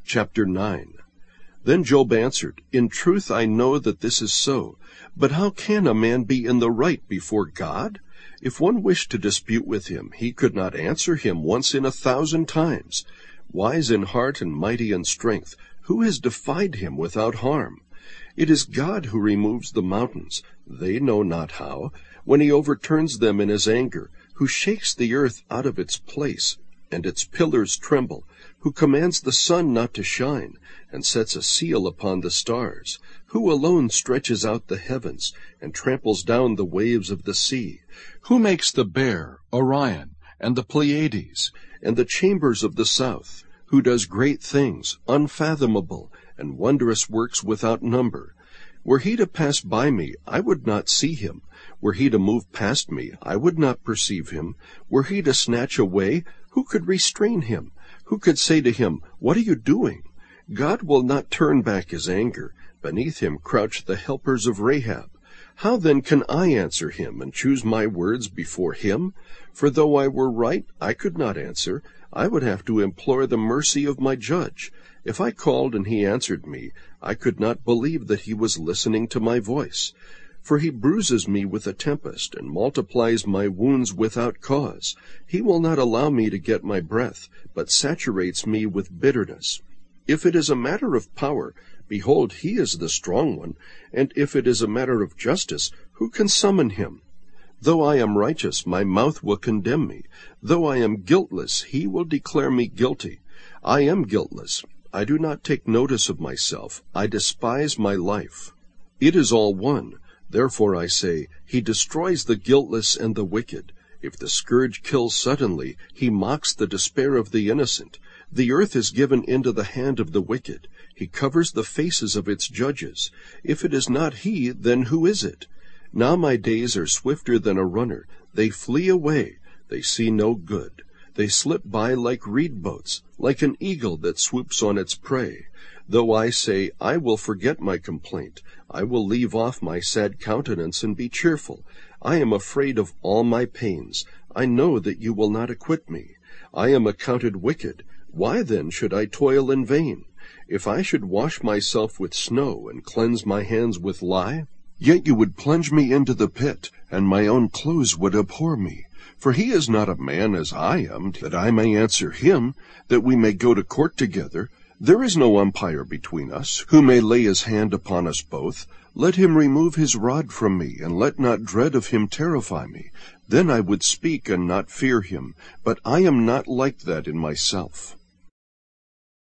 Chapter 9. Then Job answered, In truth I know that this is so, but how can a man be in the right before God? If one wished to dispute with him, he could not answer him once in 1,000 times. Wise in heart and mighty in strength, who has defied him without harm? It is God who removes the mountains, they know not how, when he overturns them in his anger, who shakes the earth out of its place, and its pillars tremble, who commands the sun not to shine, and sets a seal upon the stars, who alone stretches out the heavens, and tramples down the waves of the sea, who makes the Bear, Orion, and the Pleiades, and the chambers of the south, who does great things, unfathomable, and wondrous works without number. Were he to pass by me, I would not see him. Were he to move past me, I would not perceive him. Were he to snatch away, who could restrain him? Who could say to him, What are you doing? God will not turn back his anger. Beneath him crouch the helpers of Rahab. How then can I answer him and choose my words before him? For though I were right, I could not answer. I would have to implore the mercy of my judge. If I called and he answered me, I could not believe that he was listening to my voice. For he bruises me with a tempest, and multiplies my wounds without cause. He will not allow me to get my breath, but saturates me with bitterness. If it is a matter of power, behold, he is the strong one, and if it is a matter of justice, who can summon him? Though I am righteous, my mouth will condemn me. Though I am guiltless, he will declare me guilty. I am guiltless. I do not take notice of myself. I despise my life. It is all one. Therefore I say, he destroys the guiltless and the wicked. If the scourge kills suddenly, he mocks the despair of the innocent. The earth is given into the hand of the wicked. He covers the faces of its judges. If it is not he, then who is it? Now my days are swifter than a runner. They flee away. They see no good. They slip by like reed boats, like an eagle that swoops on its prey. Though I say, I will forget my complaint, I will leave off my sad countenance and be cheerful. I am afraid of all my pains. I know that you will not acquit me. I am accounted wicked. Why then should I toil in vain? If I should wash myself with snow and cleanse my hands with lye, yet you would plunge me into the pit, and my own clothes would abhor me. For he is not a man as I am, that I may answer him, that we may go to court together. There is no umpire between us, who may lay his hand upon us both. Let him remove his rod from me, and let not dread of him terrify me. Then I would speak and not fear him, but I am not like that in myself.